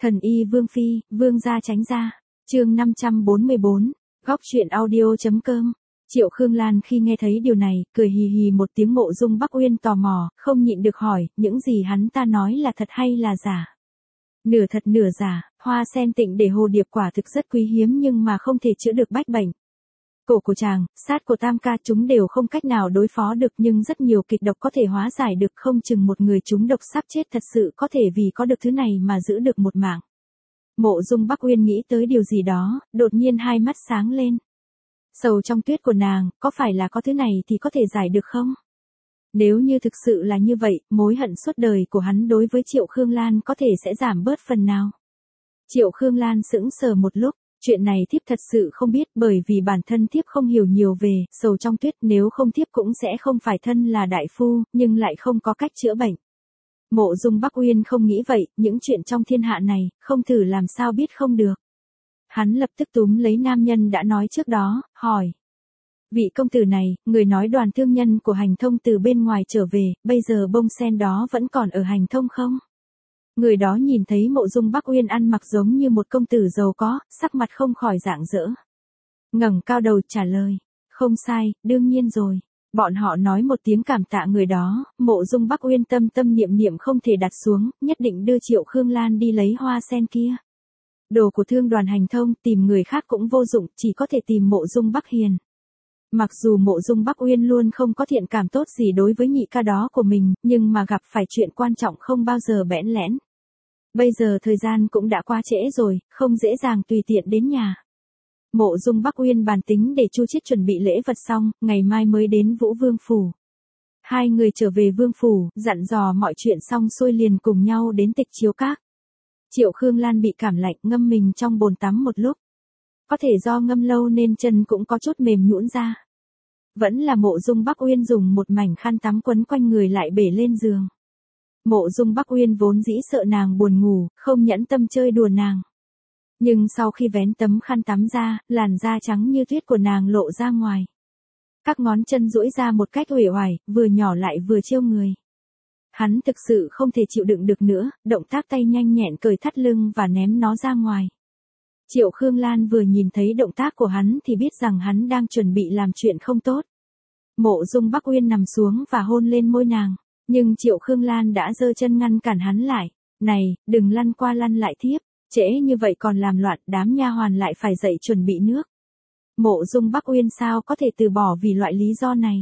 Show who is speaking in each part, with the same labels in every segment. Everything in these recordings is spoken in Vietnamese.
Speaker 1: Thần y Vương Phi, Vương gia tránh ra. Chương 544, góc truyện audio.com. Triệu Khương Lan khi nghe thấy điều này, cười hì hì một tiếng. Mộ Dung Bắc Uyên tò mò, không nhịn được hỏi, những gì hắn ta nói là thật hay là giả? Nửa thật nửa giả, hoa sen tịnh để hồ điệp quả thực rất quý hiếm nhưng mà không thể chữa được bách bệnh. Cổ của chàng, sát của tam ca chúng đều không cách nào đối phó được nhưng rất nhiều kịch độc có thể hóa giải được, không chừng một người chúng độc sắp chết thật sự có thể vì có được thứ này mà giữ được một mạng. Mộ Dung Bắc Uyên nghĩ tới điều gì đó, đột nhiên hai mắt sáng lên. Sầu trong tuyết của nàng, có phải là có thứ này thì có thể giải được không? Nếu như thực sự là như vậy, mối hận suốt đời của hắn đối với Triệu Khương Lan có thể sẽ giảm bớt phần nào. Triệu Khương Lan sững sờ một lúc, chuyện này thiếp thật sự không biết, bởi vì bản thân thiếp không hiểu nhiều về sầu trong tuyết, nếu không thiếp cũng sẽ không phải thân là đại phu, nhưng lại không có cách chữa bệnh. Mộ Dung Bắc Uyên không nghĩ vậy, những chuyện trong thiên hạ này, không thử làm sao biết không được. Hắn lập tức túm lấy nam nhân đã nói trước đó, hỏi. Vị công tử này, người nói đoàn thương nhân của Hành Thông từ bên ngoài trở về, bây giờ bông sen đó vẫn còn ở Hành Thông không? Người đó nhìn thấy Mộ Dung Bắc Uyên ăn mặc giống như một công tử giàu có, sắc mặt không khỏi rạng rỡ. Ngẩng cao đầu trả lời, không sai, đương nhiên rồi. Bọn họ nói một tiếng cảm tạ người đó, Mộ Dung Bắc Uyên tâm niệm niệm không thể đặt xuống, nhất định đưa Triệu Khương Lan đi lấy hoa sen kia. Đồ của thương đoàn Hành Thông, tìm người khác cũng vô dụng, chỉ có thể tìm Mộ Dung Bắc Hiền. Mặc dù Mộ Dung Bắc Uyên luôn không có thiện cảm tốt gì đối với nhị ca đó của mình, nhưng mà gặp phải chuyện quan trọng không bao giờ bẽn lẽn. Bây giờ thời gian cũng đã quá trễ rồi, không dễ dàng tùy tiện đến nhà. Mộ Dung Bắc Uyên bàn tính để Chu Chiết chuẩn bị lễ vật xong, ngày mai mới đến Vũ Vương Phủ. Hai người trở về Vương Phủ, dặn dò mọi chuyện xong xuôi liền cùng nhau đến Tịch Chiếu Các. Triệu Khương Lan bị cảm lạnh, ngâm mình trong bồn tắm một lúc. Có thể do ngâm lâu nên chân cũng có chút mềm nhũn ra. Vẫn là Mộ Dung Bắc Uyên dùng một mảnh khăn tắm quấn quanh người lại bể lên giường. Mộ Dung Bắc Uyên vốn dĩ sợ nàng buồn ngủ, không nhẫn tâm chơi đùa nàng. Nhưng sau khi vén tấm khăn tắm ra, làn da trắng như tuyết của nàng lộ ra ngoài. Các ngón chân duỗi ra một cách uể oải, vừa nhỏ lại vừa trêu người. Hắn thực sự không thể chịu đựng được nữa, động tác tay nhanh nhẹn cởi thắt lưng và ném nó ra ngoài. Triệu Khương Lan vừa nhìn thấy động tác của hắn thì biết rằng hắn đang chuẩn bị làm chuyện không tốt. Mộ Dung Bắc Uyên nằm xuống và hôn lên môi nàng, nhưng Triệu Khương Lan đã giơ chân ngăn cản hắn lại. Này, đừng lăn qua lăn lại thiếp, trễ như vậy còn làm loạn, đám nha hoàn lại phải dậy chuẩn bị nước. Mộ Dung Bắc Uyên sao có thể từ bỏ vì loại lý do này.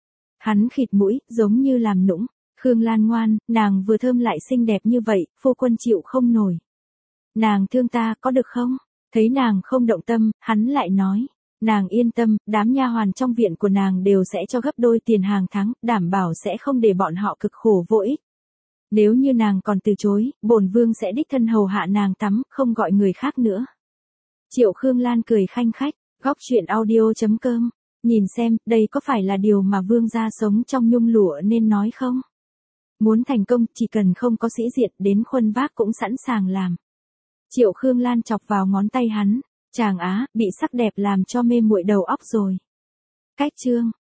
Speaker 1: Hắn khịt mũi, giống như làm nũng. Khương Lan ngoan, nàng vừa thơm lại xinh đẹp như vậy, phu quân chịu không nổi. Nàng thương ta, có được không? Thấy nàng không động tâm, hắn lại nói. Nàng yên tâm, đám nha hoàn trong viện của nàng đều sẽ cho gấp đôi tiền hàng tháng, đảm bảo sẽ không để bọn họ cực khổ vô ích. Nếu như nàng còn từ chối, bổn vương sẽ đích thân hầu hạ nàng tắm, không gọi người khác nữa. Triệu Khương Lan cười khanh khách, góc truyện audio.com. Nhìn xem, đây có phải là điều mà vương gia sống trong nhung lụa nên nói không? Muốn thành công, chỉ cần không có sĩ diện, đến khuân vác cũng sẵn sàng làm. Triệu Khương Lan chọc vào ngón tay hắn. Chàng á, bị sắc đẹp làm cho mê muội đầu óc rồi. Cách chương.